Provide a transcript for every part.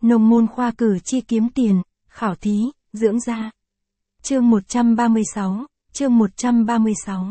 Nông môn khoa cử chi kiếm tiền, khảo thí, dưỡng da. Chương 136, chương 136.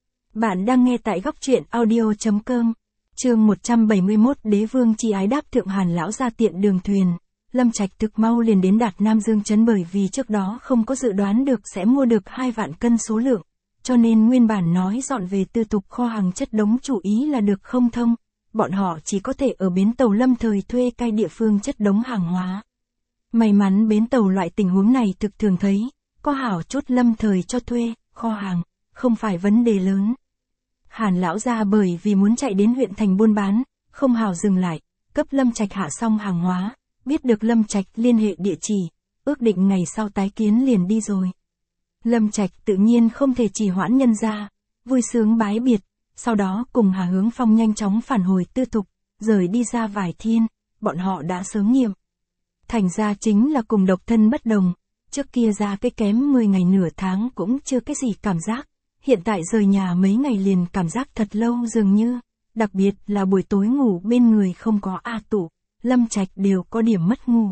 Bạn đang nghe tại góc truyện audio.com. Chương 171 Đế vương chi ái đáp thượng Hàn lão ra tiện đường thuyền. Lâm Trạch thực mau liền đến Đạt Nam Dương trấn, bởi vì trước đó không có dự đoán được sẽ mua được 2 vạn cân số lượng, cho nên nguyên bản nói dọn về tư tục kho hàng chất đống chủ ý là được không thông. Bọn họ chỉ có thể ở bến tàu Lâm Thời thuê cai địa phương chất đống hàng hóa. May mắn bến tàu loại tình huống này thực thường thấy, có hảo chút Lâm Thời cho thuê, kho hàng, không phải vấn đề lớn. Hàn lão gia bởi vì muốn chạy đến huyện thành buôn bán, không hào dừng lại, cấp Lâm Trạch hạ xong hàng hóa, biết được Lâm Trạch liên hệ địa chỉ, ước định ngày sau tái kiến liền đi rồi. Lâm Trạch tự nhiên không thể trì hoãn nhân ra, vui sướng bái biệt, sau đó cùng Hà Hướng Phong nhanh chóng phản hồi tư thục, rời đi ra vài thiên, bọn họ đã sớm nghiệm. Thành ra chính là cùng độc thân bất đồng, trước kia ra cái kém 10 ngày nửa tháng cũng chưa cái gì cảm giác, hiện tại rời nhà mấy ngày liền cảm giác thật lâu dường như, đặc biệt là buổi tối ngủ bên người không có A Tụ, Lâm Trạch đều có điểm mất ngủ.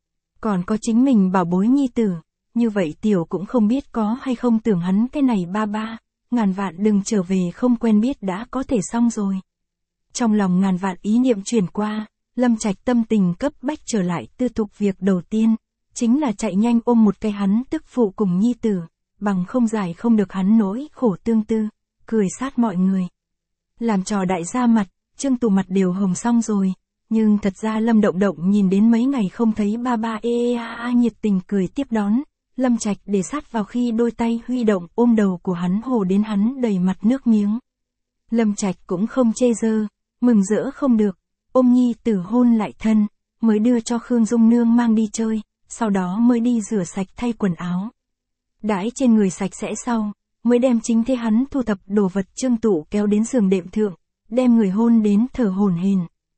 Còn có chính mình bảo bối nhi tử, như vậy tiểu cũng không biết có hay không tưởng hắn cái này ba ba, ngàn vạn đừng trở về không quen biết đã có thể xong rồi. Trong lòng ngàn vạn ý niệm chuyển qua, Lâm Trạch tâm tình cấp bách trở lại tư thục, việc đầu tiên, chính là chạy nhanh ôm một cái hắn tức phụ cùng nhi tử, bằng không giải không được hắn nỗi khổ tương tư, cười sát mọi người. Làm trò đại gia mặt, Trương Tù mặt đều hồng xong rồi, nhưng thật ra Lâm Động Động nhìn đến mấy ngày không thấy ba ba nhiệt tình cười tiếp đón. Lâm Trạch để sát vào khi đôi tay huy động ôm đầu của hắn hồ đến hắn đầy mặt nước miếng. Lâm Trạch cũng không chê dơ, mừng rỡ không được, ôm nhi tử hôn lại thân, mới đưa cho Khương Dung Nương mang đi chơi, sau đó mới đi rửa sạch thay quần áo. Đãi trên người sạch sẽ sau, mới đem chính thế hắn thu thập đồ vật Trương Tụ kéo đến giường đệm thượng, đem người hôn đến thở hổn hển.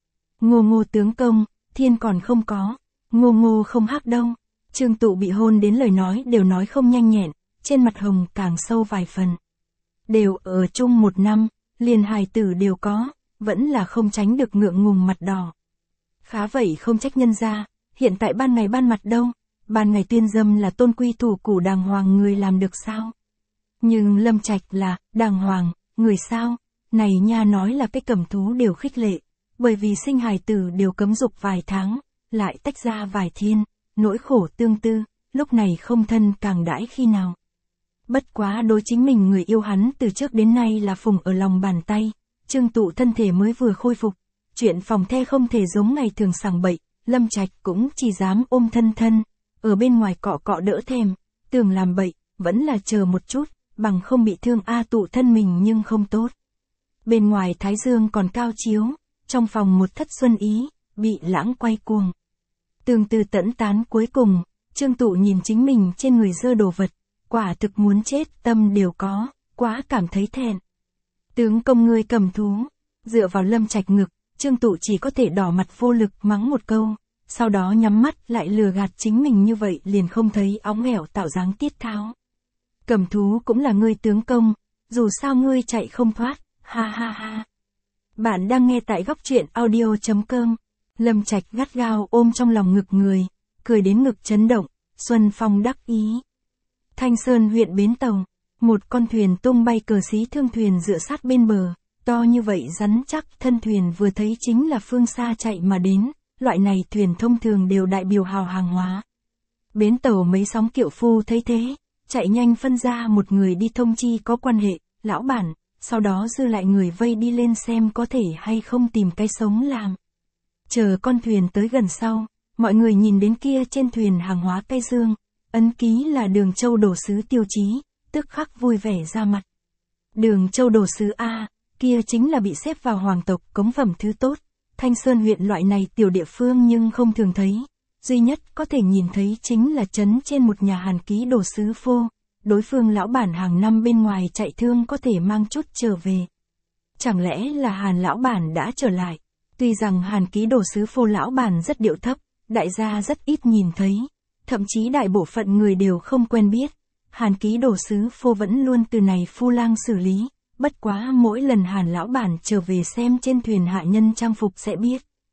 Ngô Ngô tướng công, thiên còn không có, Ngô Ngô không hắc đâu. Trương Tụ bị hôn đến lời nói đều nói không nhanh nhẹn, trên mặt hồng càng sâu vài phần. Đều ở chung 1 năm, liền hài tử đều có, vẫn là không tránh được ngượng ngùng mặt đỏ. Khá vậy không trách nhân ra, hiện tại ban ngày ban mặt đâu, ban ngày tuyên dâm là tôn quy thủ củ đàng hoàng người làm được sao? Nhưng Lâm Trạch là đàng hoàng, người sao? Này nha nói là cái cầm thú đều khích lệ, bởi vì sinh hài tử đều cấm dục vài tháng, lại tách ra vài thiên. Nỗi khổ tương tư, lúc này không thân càng đãi khi nào. Bất quá đối chính mình người yêu hắn từ trước đến nay là phùng ở lòng bàn tay, Trương Tụ thân thể mới vừa khôi phục, chuyện phòng the không thể giống ngày thường sảng bậy, Lâm Trạch cũng chỉ dám ôm thân thân, ở bên ngoài cọ cọ đỡ thèm, tưởng làm bậy, vẫn là chờ một chút, bằng không bị thương A Tụ thân mình nhưng không tốt. Bên ngoài thái dương còn cao chiếu, trong phòng một thất xuân ý, bị lãng quay cuồng. Tương tư tẫn tán cuối cùng, Trương Tụ nhìn chính mình trên người dơ đồ vật, quả thực muốn chết tâm đều có, quá cảm thấy thẹn. Tướng công ngươi cầm thú, dựa vào Lâm Trạch ngực, Trương Tụ chỉ có thể đỏ mặt vô lực mắng một câu, sau đó nhắm mắt lại lừa gạt chính mình như vậy liền không thấy óng ẻo tạo dáng tiết tháo. Cầm thú cũng là ngươi tướng công, dù sao ngươi chạy không thoát, ha ha ha. Bạn đang nghe tại góc truyện audio.com. Lâm Trạch gắt gao ôm trong lòng ngực người, cười đến ngực chấn động, Xuân Phong đắc ý. Thanh Sơn huyện bến tàu, một con thuyền tung bay cờ xí thương thuyền dựa sát bên bờ, to như vậy rắn chắc, thân thuyền vừa thấy chính là phương xa chạy mà đến, loại này thuyền thông thường đều đại biểu hào hàng hóa. Bến tàu mấy sóng kiệu phu thấy thế, chạy nhanh phân ra một người đi thông chi có quan hệ, lão bản, sau đó dư lại người vây đi lên xem có thể hay không tìm cái sống làm. Chờ con thuyền tới gần sau, mọi người nhìn đến kia trên thuyền hàng hóa cây dương, ấn ký là Đường Châu đồ sứ tiêu chí, tức khắc vui vẻ ra mặt. Đường Châu đồ sứ A, kia chính là bị xếp vào hoàng tộc cống phẩm thứ tốt, Thanh Sơn huyện loại này tiểu địa phương nhưng không thường thấy, duy nhất có thể nhìn thấy chính là trấn trên một nhà hàn ký đồ sứ phô, đối phương lão bản hàng năm bên ngoài chạy thương có thể mang chút trở về. Chẳng lẽ là Hàn lão bản đã trở lại? Tuy rằng hàn ký đồ sứ phô lão bản rất điệu thấp, đại gia rất ít nhìn thấy, thậm chí đại bộ phận người đều không quen biết, hàn ký đồ sứ phô vẫn luôn từ này phu lang xử lý, bất quá mỗi lần Hàn lão bản trở về xem trên thuyền hạ nhân trang phục sẽ biết.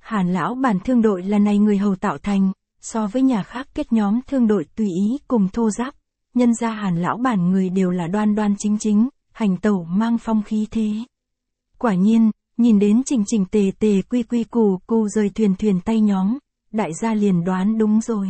Hàn lão bản thương đội là này người hầu tạo thành, so với nhà khác kết nhóm thương đội tùy ý cùng thô giáp, nhân ra Hàn lão bản người đều là đoan đoan chính chính, hành tẩu mang phong khí thế. Quả nhiên, nhìn đến chỉnh chỉnh tề tề quy quy cù cù rời thuyền thuyền tay nhóm, đại gia liền đoán đúng rồi.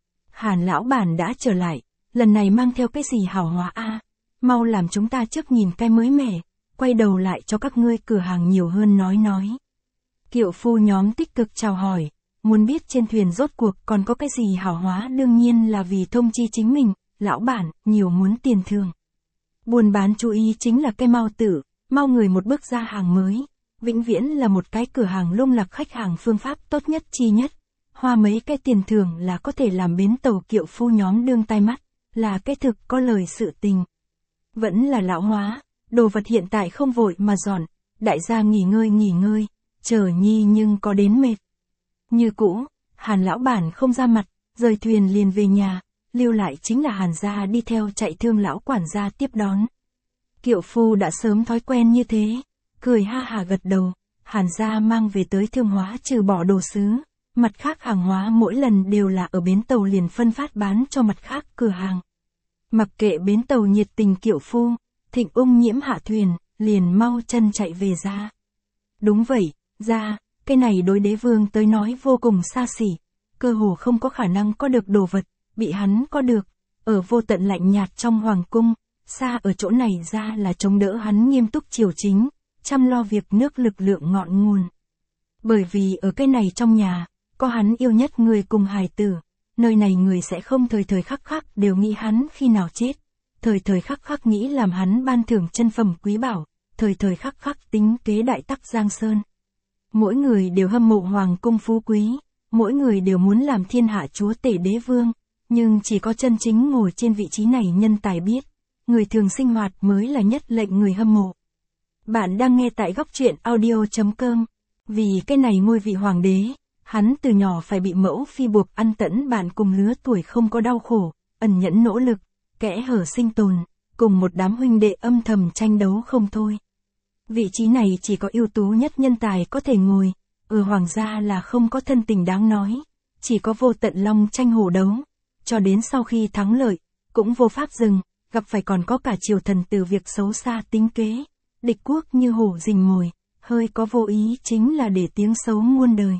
Hàn lão bản đã trở lại, lần này mang theo cái gì hảo hóa a? Mau làm chúng ta trước nhìn cái mới mẻ, quay đầu lại cho các ngươi cửa hàng nhiều hơn nói. Kiệu phu nhóm tích cực chào hỏi, muốn biết trên thuyền rốt cuộc còn có cái gì hảo hóa, đương nhiên là vì thông chi chính mình, lão bản, nhiều muốn tiền thưởng. Buôn bán chú ý chính là cái mau tử, mau người một bước ra hàng mới, vĩnh viễn là một cái cửa hàng lung lạc khách hàng phương pháp tốt nhất chi nhất. Hoa mấy cái tiền thưởng là có thể làm bến tàu kiệu phu nhóm đương tai mắt, là cái thực có lời sự tình. Vẫn là lão hóa, đồ vật hiện tại không vội mà dọn, đại gia nghỉ ngơi, chờ nhi nhưng có đến mệt. Như cũ, Hàn lão bản không ra mặt, rời thuyền liền về nhà, lưu lại chính là Hàn gia đi theo chạy thương lão quản gia tiếp đón. Kiệu phu đã sớm thói quen như thế, cười ha hà gật đầu, Hàn gia mang về tới thương hóa trừ bỏ đồ sứ, mặt khác hàng hóa mỗi lần đều là ở bến tàu liền phân phát bán cho mặt khác cửa hàng. Mặc kệ bến tàu nhiệt tình kiệu phu, Thịnh Ung Nhiễm hạ thuyền, liền mau chân chạy về ra. Đúng vậy, ra, cái này đối đế vương tới nói vô cùng xa xỉ, cơ hồ không có khả năng có được đồ vật, bị hắn có được, ở vô tận lạnh nhạt trong hoàng cung, xa ở chỗ này ra là chống đỡ hắn nghiêm túc triều chính, chăm lo việc nước lực lượng ngọn nguồn. Bởi vì ở cái này trong nhà, có hắn yêu nhất người cùng hài tử, nơi này người sẽ không thời thời khắc khắc đều nghĩ hắn khi nào chết, thời thời khắc khắc nghĩ làm hắn ban thưởng chân phẩm quý bảo, thời thời khắc khắc tính kế đại tắc Giang Sơn. Mỗi người đều hâm mộ hoàng cung phú quý, mỗi người đều muốn làm thiên hạ chúa tể đế vương, nhưng chỉ có chân chính ngồi trên vị trí này nhân tài biết, người thường sinh hoạt mới là nhất lệnh người hâm mộ. Bạn đang nghe tại góc truyện audio.com, vì cái này ngôi vị hoàng đế, hắn từ nhỏ phải bị mẫu phi buộc ăn tẫn bạn cùng lứa tuổi không có đau khổ, ẩn nhẫn nỗ lực, kẽ hở sinh tồn, cùng một đám huynh đệ âm thầm tranh đấu không thôi. Vị trí này chỉ có ưu tú nhất nhân tài có thể ngồi, ở hoàng gia là không có thân tình đáng nói, chỉ có vô tận long tranh hổ đấu, cho đến sau khi thắng lợi, cũng vô pháp dừng, gặp phải còn có cả triều thần từ việc xấu xa tính kế, địch quốc như hổ rình mồi, hơi có vô ý chính là để tiếng xấu muôn đời.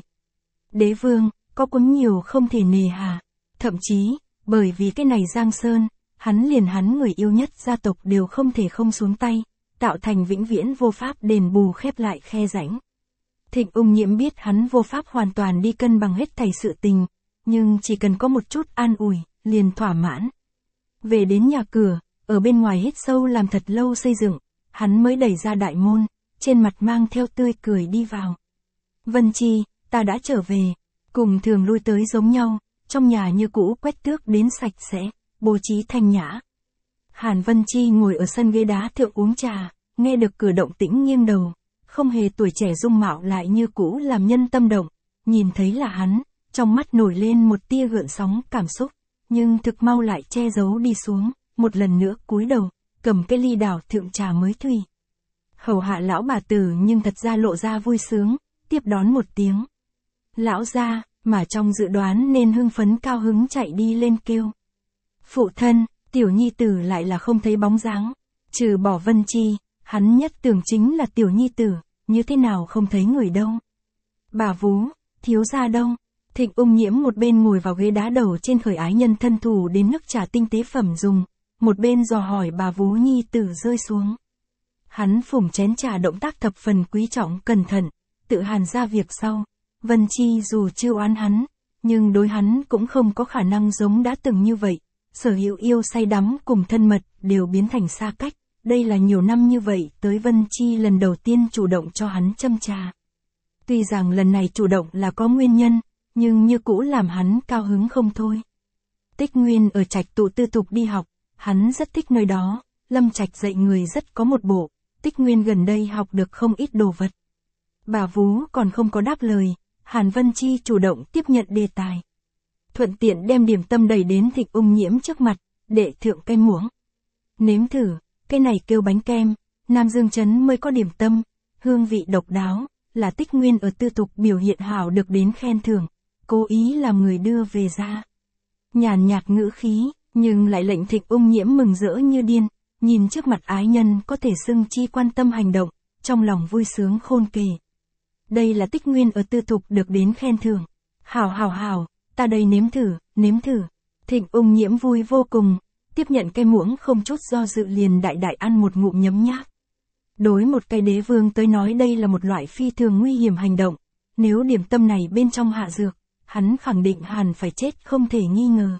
Đế vương, có quấn nhiều không thể nề hà, thậm chí, bởi vì cái này Giang Sơn, hắn người yêu nhất gia tộc đều không thể không xuống tay, tạo thành vĩnh viễn vô pháp đền bù khép lại khe rãnh. Thịnh Ung Nhiễm biết hắn vô pháp hoàn toàn đi cân bằng hết thảy sự tình, nhưng chỉ cần có một chút an ủi, liền thỏa mãn. Về đến nhà cửa, ở bên ngoài hít sâu làm thật lâu xây dựng, hắn mới đẩy ra đại môn, trên mặt mang theo tươi cười đi vào. Vân Chi, ta đã trở về, cùng thường lui tới giống nhau, trong nhà như cũ quét tước đến sạch sẽ, bố trí thanh nhã. Hàn Vân Chi ngồi ở sân ghế đá thượng uống trà, nghe được cửa động tĩnh nghiêng đầu, không hề tuổi trẻ dung mạo lại như cũ làm nhân tâm động, nhìn thấy là hắn, trong mắt nổi lên một tia gợn sóng cảm xúc, nhưng thực mau lại che giấu đi xuống, một lần nữa cúi đầu, cầm cái ly đảo thượng trà mới thủy. Hầu hạ lão bà tử nhưng thật ra lộ ra vui sướng, tiếp đón một tiếng. Lão gia, mà trong dự đoán nên hưng phấn cao hứng chạy đi lên kêu. Phụ thân, tiểu nhi tử lại là không thấy bóng dáng, trừ bỏ Vân Chi, hắn nhất tưởng chính là tiểu nhi tử, như thế nào không thấy người đâu. Bà vú, thiếu gia đâu? Thịnh Ung Nhiễm một bên ngồi vào ghế đá đầu trên khởi ái nhân thân thủ đến nước trà tinh tế phẩm dùng, một bên dò hỏi bà vú nhi tử rơi xuống. Hắn phủng chén trà động tác thập phần quý trọng cẩn thận, tự Hàn ra việc sau. Vân Chi dù chưa oán hắn, nhưng đối hắn cũng không có khả năng giống đã từng như vậy, sở hữu yêu say đắm cùng thân mật đều biến thành xa cách, đây là nhiều năm như vậy tới Vân Chi lần đầu tiên chủ động cho hắn châm trà. Tuy rằng lần này chủ động là có nguyên nhân, nhưng như cũ làm hắn cao hứng không thôi. Tích Nguyên ở Trạch Tụ tư thục đi học, hắn rất thích nơi đó, Lâm Trạch dạy người rất có một bộ, Tích Nguyên gần đây học được không ít đồ vật. Bà vú còn không có đáp lời, Hàn Vân Chi chủ động tiếp nhận đề tài. Thuận tiện đem điểm tâm đẩy đến Thịnh Ung Nhiễm trước mặt, đệ thượng cây muỗng. Nếm thử, cái này kêu bánh kem, Nam Dương Trấn mới có điểm tâm, hương vị độc đáo, là Tích Nguyên ở Tư Thục biểu hiện hảo được đến khen thưởng, cố ý làm người đưa về ra. Nhàn nhạt ngữ khí, nhưng lại lệnh Thịnh Ung Nhiễm mừng rỡ như điên, nhìn trước mặt ái nhân có thể xưng chi quan tâm hành động, trong lòng vui sướng khôn kể. Đây là Tích Nguyên ở Tư Thục được đến khen thưởng. Hảo, ta đây nếm thử. Thịnh Ung Nhiễm vui vô cùng, tiếp nhận cái muỗng không chút do dự liền đại đại ăn một ngụm nhấm nháp. Đối một cái đế vương tới nói đây là một loại phi thường nguy hiểm hành động, nếu điểm tâm này bên trong hạ dược, hắn khẳng định hẳn phải chết không thể nghi ngờ.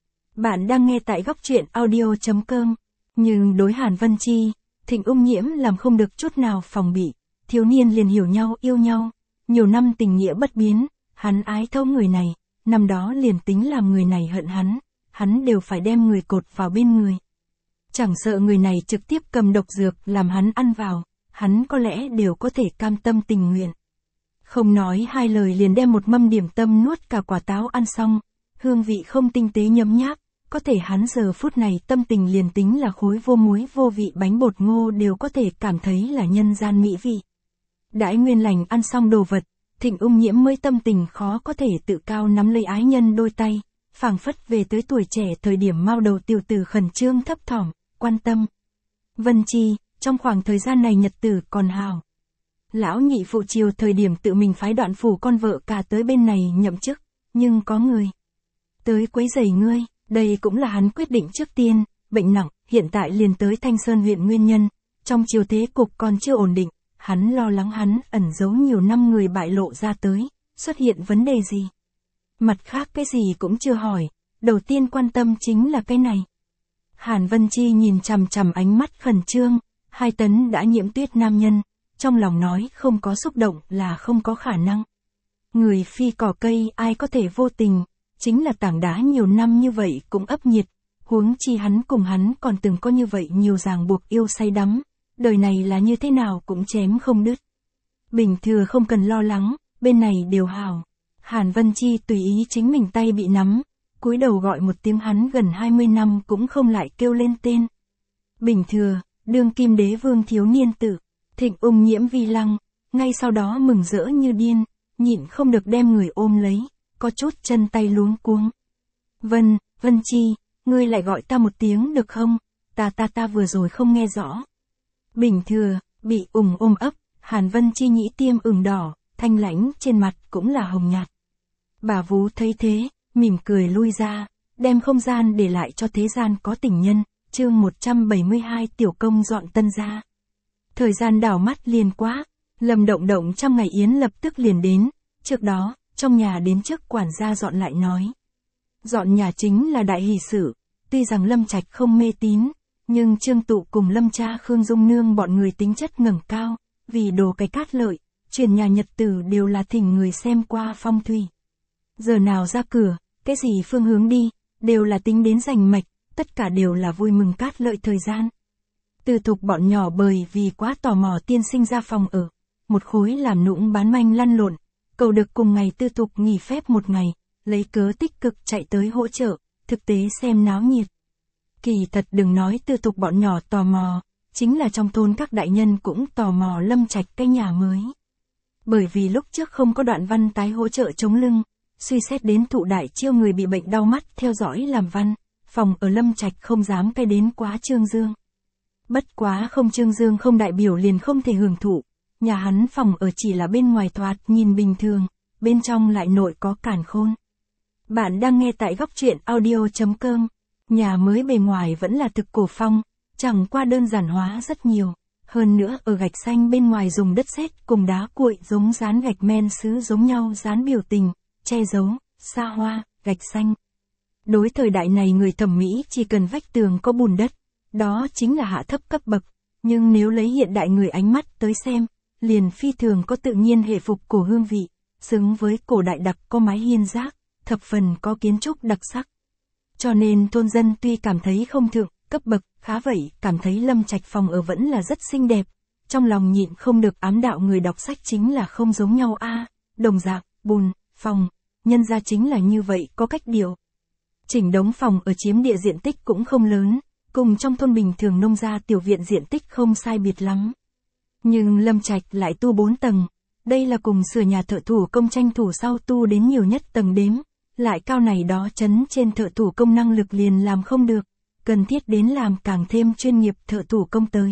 Bạn đang nghe tại góc truyện audio.com, nhưng đối Hàn Vân Chi, Thịnh Ung Nhiễm làm không được chút nào phòng bị, thiếu niên liền hiểu nhau yêu nhau, nhiều năm tình nghĩa bất biến, hắn ái thấu người này, năm đó liền tính làm người này hận hắn đều phải đem người cột vào bên người. Chẳng sợ người này trực tiếp cầm độc dược làm hắn ăn vào, hắn có lẽ đều có thể cam tâm tình nguyện. Không nói hai lời liền đem một mâm điểm tâm nuốt cả quả táo ăn xong, hương vị không tinh tế nhấm nháp, có thể hắn giờ phút này tâm tình liền tính là khối vô muối vô vị bánh bột ngô đều có thể cảm thấy là nhân gian mỹ vị. Đãi nguyên lành ăn xong đồ vật, Thịnh Ung Nhiễm mới tâm tình khó có thể tự cao nắm lấy ái nhân đôi tay, phảng phất về tới tuổi trẻ thời điểm mao đầu tiểu tử khẩn trương thấp thỏm, quan tâm. Vân Chi, trong khoảng thời gian này nhật tử còn hào. Lão nhị phụ chiều thời điểm tự mình phái Đoạn phủ con vợ cả tới bên này nhậm chức, nhưng có người tới quấy rầy ngươi, đây cũng là hắn quyết định trước tiên, bệnh nặng, hiện tại liền tới Thanh Sơn huyện nguyên nhân, trong triều thế cục còn chưa ổn định, hắn lo lắng hắn ẩn giấu nhiều năm người bại lộ ra tới, xuất hiện vấn đề gì. Mặt khác cái gì cũng chưa hỏi, đầu tiên quan tâm chính là cái này. Hàn Vân Chi nhìn chằm chằm ánh mắt khẩn trương, 2 tấn đã nhiễm tuyết nam nhân, trong lòng nói không có xúc động là không có khả năng. Người phi cỏ cây ai có thể vô tình, chính là tảng đá nhiều năm như vậy cũng ấp nhiệt, huống chi hắn cùng hắn còn từng có như vậy nhiều ràng buộc yêu say đắm, đời này là như thế nào cũng chém không đứt. Bình Thừa không cần lo lắng, bên này đều hào. Hàn Vân Chi tùy ý chính mình tay bị nắm, cúi đầu gọi một tiếng hắn gần 20 năm cũng không lại kêu lên tên. Bình Thừa, đương kim đế vương thiếu niên tử, Thịnh Ung Nhiễm vi lăng, ngay sau đó mừng rỡ như điên, nhịn không được đem người ôm lấy, có chút chân tay luống cuống. Vân Chi, ngươi lại gọi ta một tiếng được không? Ta vừa rồi không nghe rõ. Bình Thừa, bị ôm ấp, Hàn Vân Chi nhĩ tiêm ửng đỏ, thanh lãnh trên mặt cũng là hồng nhạt. Bà vú thấy thế, mỉm cười lui ra, đem không gian để lại cho thế gian có tình nhân, chương 172 tiểu công dọn tân gia. Thời gian đảo mắt liền quá, Lâm Động Động trong ngày yến lập tức liền đến, trước đó, trong nhà đến trước quản gia dọn lại nói. Dọn nhà chính là đại hỷ sự, tuy rằng Lâm Trạch không mê tín, nhưng Trương Tụ cùng Lâm cha Khương Dung Nương bọn người tính chất ngẩng cao, vì đồ cái cát lợi, chuyển nhà nhật tử đều là thỉnh người xem qua phong thủy. Giờ nào ra cửa, cái gì phương hướng đi, đều là tính đến rành mạch, tất cả đều là vui mừng cát lợi thời gian. Tư Thục bọn nhỏ bởi vì quá tò mò tiên sinh ra phòng ở, một khối làm nũng bán manh lăn lộn, cầu được cùng ngày Tư Thục nghỉ phép một ngày, lấy cớ tích cực chạy tới hỗ trợ, thực tế xem náo nhiệt. Kỳ thật đừng nói Tư Thục bọn nhỏ tò mò, chính là trong thôn các đại nhân cũng tò mò Lâm Trạch cái nhà mới. Bởi vì lúc trước không có Đoạn Văn tái hỗ trợ chống lưng, suy xét đến Thụ Đại Chiêu người bị bệnh đau mắt theo dõi làm văn, phòng ở Lâm Trạch không dám cái đến quá Trương Dương. Bất quá không Trương Dương không đại biểu liền không thể hưởng thụ, nhà hắn phòng ở chỉ là bên ngoài thoạt nhìn bình thường, bên trong lại nội có càn khôn. Bạn đang nghe tại góc truyện audio.com, nhà mới bề ngoài vẫn là thực cổ phong, chẳng qua đơn giản hóa rất nhiều, hơn nữa ở gạch xanh bên ngoài dùng đất sét cùng đá cuội giống dán gạch men sứ giống nhau dán biểu tình, che giấu, xa hoa, gạch xanh. Đối thời đại này người thẩm mỹ chỉ cần vách tường có bùn đất, đó chính là hạ thấp cấp bậc, nhưng nếu lấy hiện đại người ánh mắt tới xem, liền phi thường có tự nhiên hệ phục cổ hương vị, xứng với cổ đại đặc có mái hiên giác, thập phần có kiến trúc đặc sắc. Cho nên thôn dân tuy cảm thấy không thượng, cấp bậc, khá vậy, cảm thấy Lâm Trạch phòng ở vẫn là rất xinh đẹp, trong lòng nhịn không được ám đạo người đọc sách chính là không giống nhau a, đồng dạng, bùn, phòng, nhân ra chính là như vậy có cách điều. Chỉnh đống phòng ở chiếm địa diện tích cũng không lớn, cùng trong thôn bình thường nông gia tiểu viện diện tích không sai biệt lắm. Nhưng Lâm Trạch lại tu 4 tầng, Đây là cùng sửa nhà thợ thủ công tranh thủ sau tu đến nhiều nhất tầng đếm, lại cao này đó chấn trên thợ thủ công năng lực liền làm không được, cần thiết đến làm càng thêm chuyên nghiệp thợ thủ công tới.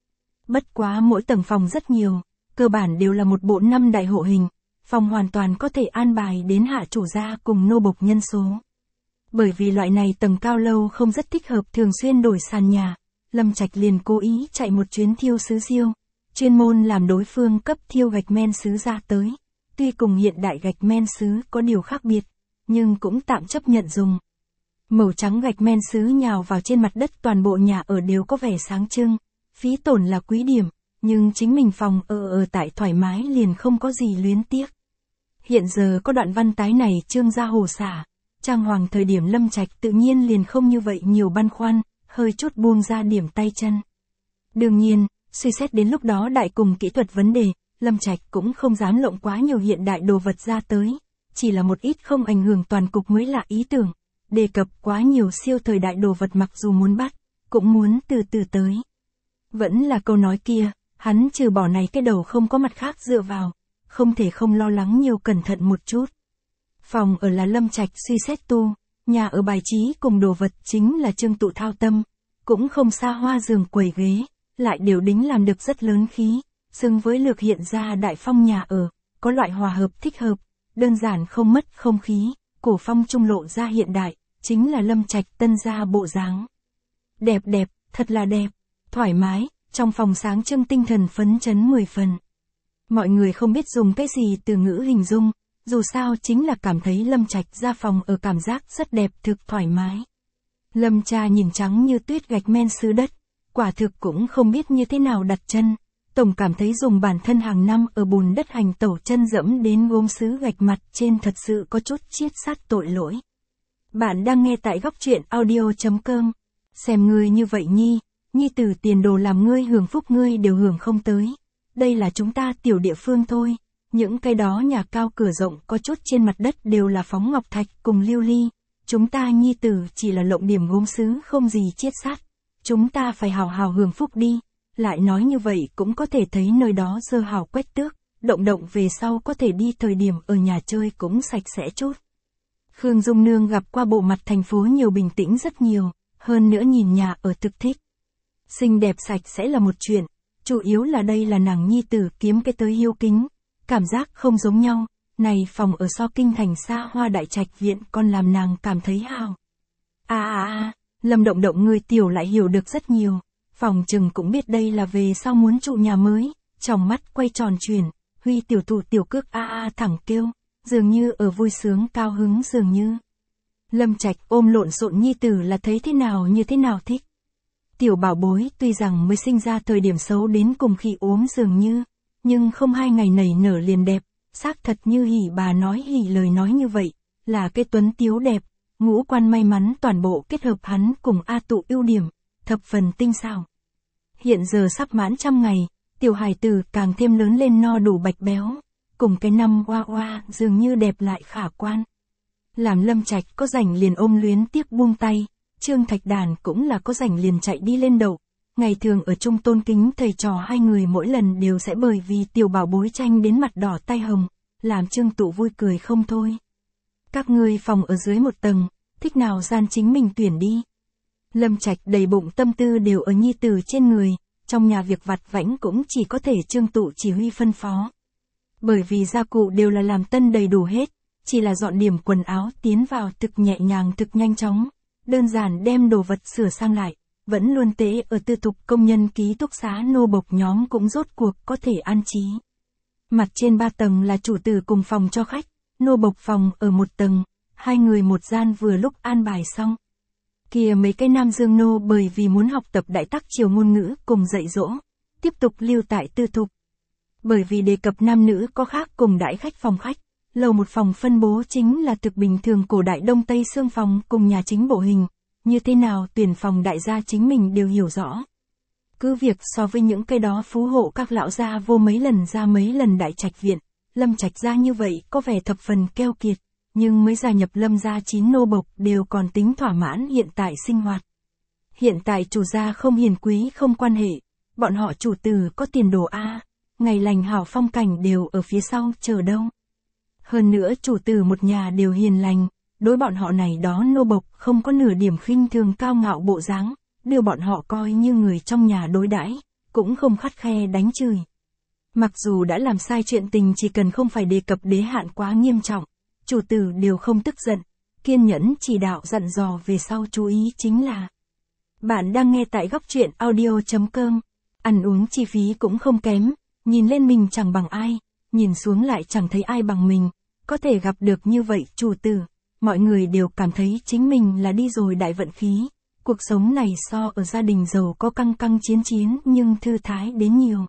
Bất quá mỗi tầng phòng rất nhiều, cơ bản đều là một bộ 5 đại hộ hình, phòng hoàn toàn có thể an bài đến hạ chủ gia cùng nô bộc nhân số. Bởi vì loại này tầng cao lâu không rất thích hợp thường xuyên đổi sàn nhà, Lâm Trạch liền cố ý chạy một chuyến thiêu sứ siêu, chuyên môn làm đối phương cấp thiêu gạch men sứ ra tới. Tuy cùng hiện đại gạch men sứ có điều khác biệt, nhưng cũng tạm chấp nhận dùng. Màu trắng gạch men sứ nhào vào trên mặt đất, toàn bộ nhà ở đều có vẻ sáng trưng, phí tổn là quý điểm, nhưng chính mình phòng ở tại thoải mái liền không có gì luyến tiếc. Hiện giờ có đoạn văn tái này trương gia hồ xả, trang hoàng thời điểm Lâm Trạch tự nhiên liền không như vậy nhiều băn khoăn, hơi chút buông ra điểm tay chân. Đương nhiên, suy xét đến lúc đó đại cùng kỹ thuật vấn đề, Lâm Trạch cũng không dám lộng quá nhiều hiện đại đồ vật ra tới, chỉ là một ít không ảnh hưởng toàn cục mới là ý tưởng, đề cập quá nhiều siêu thời đại đồ vật mặc dù muốn bắt, cũng muốn từ từ tới. Vẫn là câu nói kia, hắn trừ bỏ này cái đầu không có mặt khác dựa vào, không thể không lo lắng nhiều cẩn thận một chút. Phòng ở là Lâm Trạch suy xét tu, nhà ở bài trí cùng đồ vật chính là Trương Tụ thao tâm, cũng không xa hoa giường quầy ghế, lại đều đính làm được rất lớn khí, xứng với lược hiện ra đại phong nhà ở, có loại hòa hợp thích hợp, đơn giản không mất không khí, cổ phong trung lộ ra hiện đại, chính là Lâm Trạch tân gia bộ dáng. Đẹp đẹp, thật là đẹp, thoải mái, trong phòng sáng trưng tinh thần phấn chấn 10 phần. Mọi người không biết dùng cái gì từ ngữ hình dung, dù sao chính là cảm thấy Lâm Trạch ra phòng ở cảm giác rất đẹp thực thoải mái. Lâm cha nhìn trắng như tuyết gạch men sứ đất, quả thực cũng không biết như thế nào đặt chân, tổng cảm thấy dùng bản thân hàng năm ở bùn đất hành tẩu chân dẫm đến gốm sứ gạch mặt trên thật sự có chút chiết sát tội lỗi. Bạn đang nghe tại góc truyện audio.com, xem ngươi như vậy nhi tử tiền đồ làm ngươi hưởng phúc ngươi đều hưởng không tới, đây là chúng ta tiểu địa phương thôi. Những cái đó nhà cao cửa rộng có chút trên mặt đất đều là phóng ngọc thạch cùng lưu ly, chúng ta nhi tử chỉ là lộng điểm gốm sứ không gì chiết sát, chúng ta phải hào hào hưởng phúc đi. Lại nói như vậy cũng có thể thấy nơi đó dơ hào quét tước, động về sau có thể đi thời điểm ở nhà chơi cũng sạch sẽ chút. Khương Dung Nương gặp qua bộ mặt thành phố nhiều bình tĩnh rất nhiều, hơn nữa nhìn nhà ở thực thích. Xinh đẹp sạch sẽ là một chuyện, chủ yếu là đây là nàng nhi tử kiếm cái tới hiếu kính. Cảm giác không giống nhau, này phòng ở so kinh thành xa hoa đại trạch viện còn làm nàng cảm thấy hào. Lâm Động người tiểu lại hiểu được rất nhiều, phòng chừng cũng biết đây là về sau muốn trụ nhà mới, trong mắt quay tròn chuyển, Huy tiểu thủ tiểu cước thẳng kêu, dường như ở vui sướng cao hứng dường như. Lâm Trạch ôm lộn xộn nhi tử là thấy thế nào như thế nào thích. Tiểu bảo bối tuy rằng mới sinh ra thời điểm xấu đến cùng khi ốm dường như, nhưng không 2 ngày nảy nở liền đẹp, xác thật như hỉ bà nói hỉ lời nói như vậy, là cái tuấn tiếu đẹp, ngũ quan may mắn toàn bộ kết hợp hắn cùng A Tụ ưu điểm, thập phần tinh xảo. Hiện giờ sắp mãn 100 ngày, tiểu hài tử càng thêm lớn lên no đủ bạch béo, cùng cái năm oa dường như đẹp lại khả quan. Làm Lâm Trạch có rảnh liền ôm luyến tiếc buông tay, Trương Thạch Đàn cũng là có rảnh liền chạy đi lên đậu. Ngày thường ở chung tôn kính thầy trò hai người mỗi lần đều sẽ bởi vì tiểu bảo bối tranh đến mặt đỏ tay hồng, làm Trương Tụ vui cười không thôi. Các ngươi phòng ở dưới một tầng, thích nào gian chính mình tuyển đi. Lâm Trạch đầy bụng tâm tư đều ở nhi tử trên người, trong nhà việc vặt vãnh cũng chỉ có thể Trương Tụ chỉ huy phân phó. Bởi vì gia cụ đều là làm tân đầy đủ hết, chỉ là dọn điểm quần áo tiến vào thực nhẹ nhàng thực nhanh chóng, đơn giản đem đồ vật sửa sang lại. Vẫn luôn tế ở tư thục công nhân ký túc xá nô bộc nhóm cũng rốt cuộc có thể an trí. Mặt trên 3 tầng là chủ tử cùng phòng cho khách, nô bộc phòng ở 1 tầng, 2 người một gian vừa lúc an bài xong. Kia mấy cái nam dương nô bởi vì muốn học tập đại tắc triều ngôn ngữ cùng dạy dỗ, tiếp tục lưu tại tư thục. Bởi vì đề cập nam nữ có khác cùng đãi khách phòng khách, lầu một phòng phân bố chính là thực bình thường cổ đại đông tây xương phòng cùng nhà chính bộ hình. Như thế nào tuyển phòng đại gia chính mình đều hiểu rõ. Cứ việc so với những cái đó phú hộ các lão gia vô mấy lần đại trạch viện, Lâm Trạch gia như vậy có vẻ thập phần keo kiệt, nhưng mới gia nhập Lâm gia 9 nô bộc đều còn tính thỏa mãn hiện tại sinh hoạt. Hiện tại chủ gia không hiền quý không quan hệ, bọn họ chủ tử có tiền đồ ngày lành hảo phong cảnh đều ở phía sau chờ đâu. Hơn nữa chủ tử một nhà đều hiền lành, đối bọn họ này đó nô bộc không có nửa điểm khinh thường cao ngạo bộ dáng, đưa bọn họ coi như người trong nhà đối đãi, cũng không khắt khe đánh chửi. Mặc dù đã làm sai chuyện tình chỉ cần không phải đề cập đế hạn quá nghiêm trọng, chủ tử đều không tức giận, kiên nhẫn chỉ đạo dặn dò về sau chú ý chính là. Bạn đang nghe tại góc truyện audio.com, ăn uống chi phí cũng không kém, nhìn lên mình chẳng bằng ai, nhìn xuống lại chẳng thấy ai bằng mình, có thể gặp được như vậy chủ tử, mọi người đều cảm thấy chính mình là đi rồi đại vận khí, cuộc sống này so ở gia đình giàu có căng căng chiến chiến nhưng thư thái đến nhiều.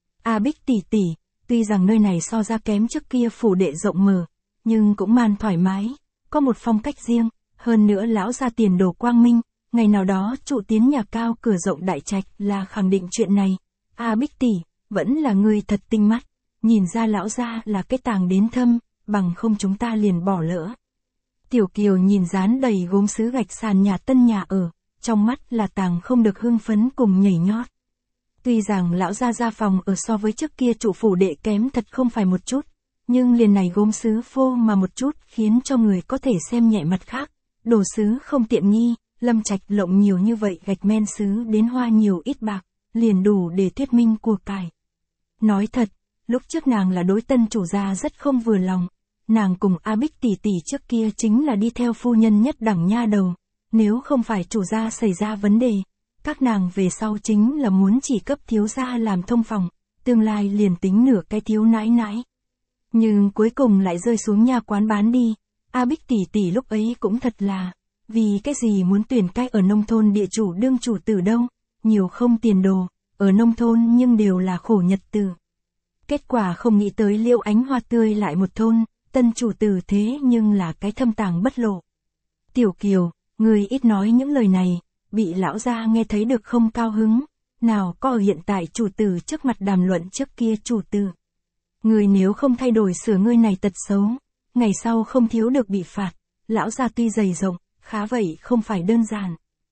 A Bích tỷ tỷ, tuy rằng nơi này so ra kém trước kia phủ đệ rộng mở, nhưng cũng man thoải mái, có một phong cách riêng, hơn nữa lão gia tiền đồ quang minh, ngày nào đó trụ tiến nhà cao cửa rộng đại trạch là khẳng định chuyện này. A Bích tỷ, vẫn là người thật tinh mắt, nhìn ra lão gia là cái tàng đến thâm, bằng không chúng ta liền bỏ lỡ. Tiểu Kiều nhìn dán đầy gốm sứ gạch sàn nhà tân nhà ở, trong mắt là tàng không được hưng phấn cùng nhảy nhót. Tuy rằng lão gia phòng ở so với trước kia trụ phủ đệ kém thật không phải một chút, nhưng liền này gốm sứ phô mà một chút khiến cho người có thể xem nhẹ mặt khác, đồ sứ không tiện nghi, Lâm Trạch lộng nhiều như vậy gạch men sứ đến hoa nhiều ít bạc, liền đủ để thuyết minh của cải. Nói thật, lúc trước nàng là đối tân chủ gia rất không vừa lòng, nàng cùng A Bích tỷ tỷ trước kia chính là đi theo phu nhân nhất đẳng nha đầu, nếu không phải chủ gia xảy ra vấn đề, các nàng về sau chính là muốn chỉ cấp thiếu gia làm thông phòng, tương lai liền tính nửa cái thiếu nãi nãi. Nhưng cuối cùng lại rơi xuống nhà quán bán đi, A Bích tỷ tỷ lúc ấy cũng thật là, vì cái gì muốn tuyển cái ở nông thôn địa chủ đương chủ tử đâu, nhiều không tiền đồ, ở nông thôn nhưng đều là khổ nhật tử. Kết quả không nghĩ tới Liễu Ánh Hoa tươi lại một thôn, tân chủ tử thế nhưng là cái thâm tàng bất lộ. Tiểu Kiều, người ít nói những lời này, bị lão gia nghe thấy được không cao hứng, nào có ở hiện tại chủ tử trước mặt đàm luận trước kia chủ tử. Người nếu không thay đổi sửa ngươi này tật xấu, ngày sau không thiếu được bị phạt, lão gia tuy dày rộng, khá vậy không phải đơn giản.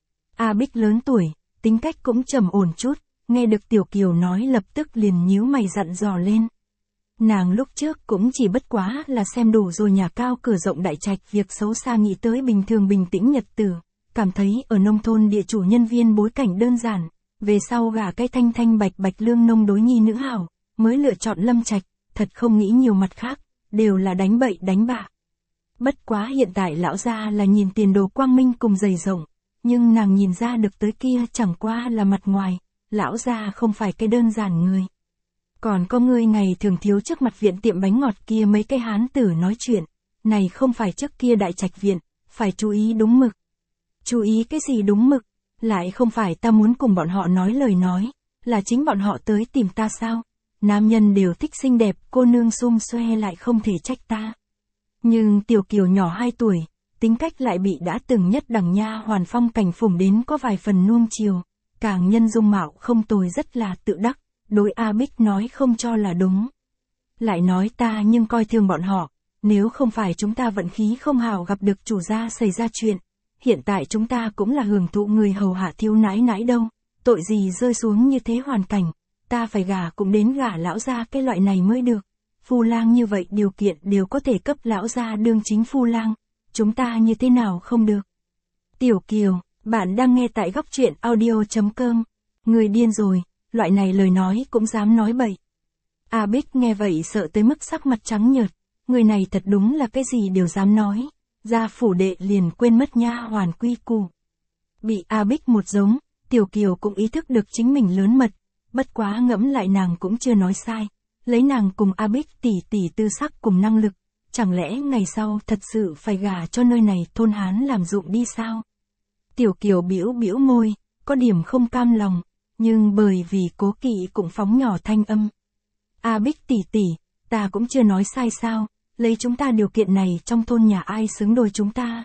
A Bích lớn tuổi, tính cách cũng trầm ổn chút, nghe được Tiểu Kiều nói lập tức liền nhíu mày dặn dò lên. Nàng lúc trước cũng chỉ bất quá là xem đủ rồi nhà cao cửa rộng đại trạch việc xấu xa nghĩ tới bình thường bình tĩnh nhật tử, cảm thấy ở nông thôn địa chủ nhân viên bối cảnh đơn giản, về sau gả cái thanh thanh bạch bạch lương nông đối nhi nữ hảo, mới lựa chọn Lâm Trạch, thật không nghĩ nhiều mặt khác, đều là đánh bậy đánh bạ. Bất quá hiện tại lão gia là nhìn tiền đồ quang minh cùng dày rộng, nhưng nàng nhìn ra được tới kia chẳng qua là mặt ngoài, lão gia không phải cái đơn giản người. Còn có người ngày thường thiếu trước mặt viện tiệm bánh ngọt kia mấy cái hán tử nói chuyện, này không phải trước kia đại trạch viện, phải chú ý đúng mực. Chú ý cái gì đúng mực, lại không phải ta muốn cùng bọn họ nói lời nói, là chính bọn họ tới tìm ta sao, nam nhân đều thích xinh đẹp, cô nương xum xoe lại không thể trách ta. Nhưng Tiểu Kiều nhỏ 2 tuổi, tính cách lại bị đã từng nhất đẳng nha hoàn Phong Cảnh phủng đến có vài phần nuông chiều, càng nhân dung mạo không tồi rất là tự đắc, đối A Bích nói không cho là đúng. Lại nói ta nhưng coi thường bọn họ, nếu không phải chúng ta vận khí không hảo gặp được chủ gia xảy ra chuyện, hiện tại chúng ta cũng là hưởng thụ người hầu hạ thiếu nãi nãi đâu, tội gì rơi xuống như thế hoàn cảnh, ta phải gả cũng đến gả lão gia cái loại này mới được. Phu lang như vậy điều kiện đều có thể cấp lão gia đương chính phu lang, chúng ta như thế nào không được. Tiểu Kiều, bạn đang nghe tại góc truyện audio.com, người điên rồi, loại này lời nói cũng dám nói bậy. A Bích nghe vậy sợ tới mức sắc mặt trắng nhợt, người này thật đúng là cái gì đều dám nói, ra phủ đệ liền quên mất nha hoàn quy củ. Bị A Bích một giống, Tiểu Kiều cũng ý thức được chính mình lớn mật, bất quá ngẫm lại nàng cũng chưa nói sai. Lấy nàng cùng A Bích tỷ tỷ tư sắc cùng năng lực, chẳng lẽ ngày sau thật sự phải gả cho nơi này thôn hán làm dụng đi sao? Tiểu Kiều bĩu bĩu môi, có điểm không cam lòng, nhưng bởi vì cố kỵ cũng phóng nhỏ thanh âm. A Bích tỷ tỷ, ta cũng chưa nói sai sao, lấy chúng ta điều kiện này trong thôn nhà ai xứng đôi chúng ta.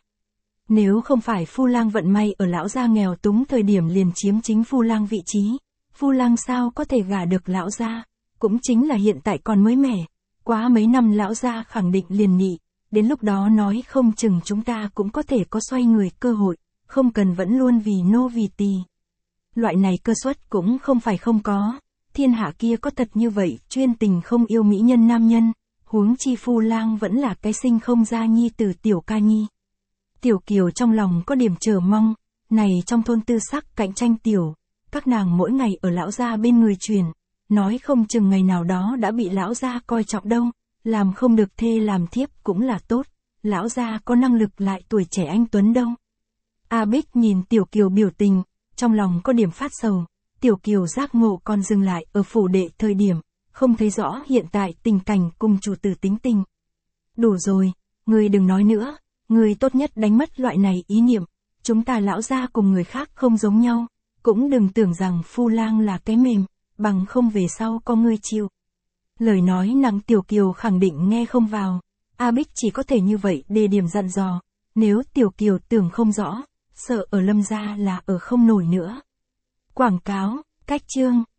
Nếu không phải phu lang vận may ở lão gia nghèo túng thời điểm liền chiếm chính phu lang vị trí, phu lang sao có thể gả được lão gia? Cũng chính là hiện tại còn mới mẻ, quá mấy năm lão gia khẳng định liền nhị, đến lúc đó nói không chừng chúng ta cũng có thể có xoay người cơ hội, không cần vẫn luôn vì nô vì tỳ. Loại này cơ suất cũng không phải không có, thiên hạ kia có thật như vậy, chuyên tình không yêu mỹ nhân nam nhân, huống chi Phu Lang vẫn là cái sinh không ra nhi từ Tiểu Ca Nhi. Tiểu Kiều trong lòng có điểm chờ mong, này trong thôn Tư Sắc cạnh tranh tiểu, các nàng mỗi ngày ở lão gia bên người truyền, nói không chừng ngày nào đó đã bị lão gia coi trọng đâu, làm không được thê làm thiếp cũng là tốt, lão gia có năng lực lại tuổi trẻ anh tuấn đâu. A Bích nhìn Tiểu Kiều biểu tình, trong lòng có điểm phát sầu, Tiểu Kiều giác ngộ còn dừng lại ở phủ đệ thời điểm, không thấy rõ hiện tại tình cảnh cùng chủ tử tính tình. Đủ rồi, người đừng nói nữa, người tốt nhất đánh mất loại này ý niệm, chúng ta lão gia cùng người khác không giống nhau, cũng đừng tưởng rằng Phu Lang là cái mềm, bằng không về sau có ngươi chịu. Lời nói nặng Tiểu Kiều khẳng định nghe không vào, A Bích chỉ có thể như vậy đề điểm dặn dò, nếu Tiểu Kiều tưởng không rõ, sợ ở Lâm gia là ở không nổi nữa. Quảng cáo, cách chương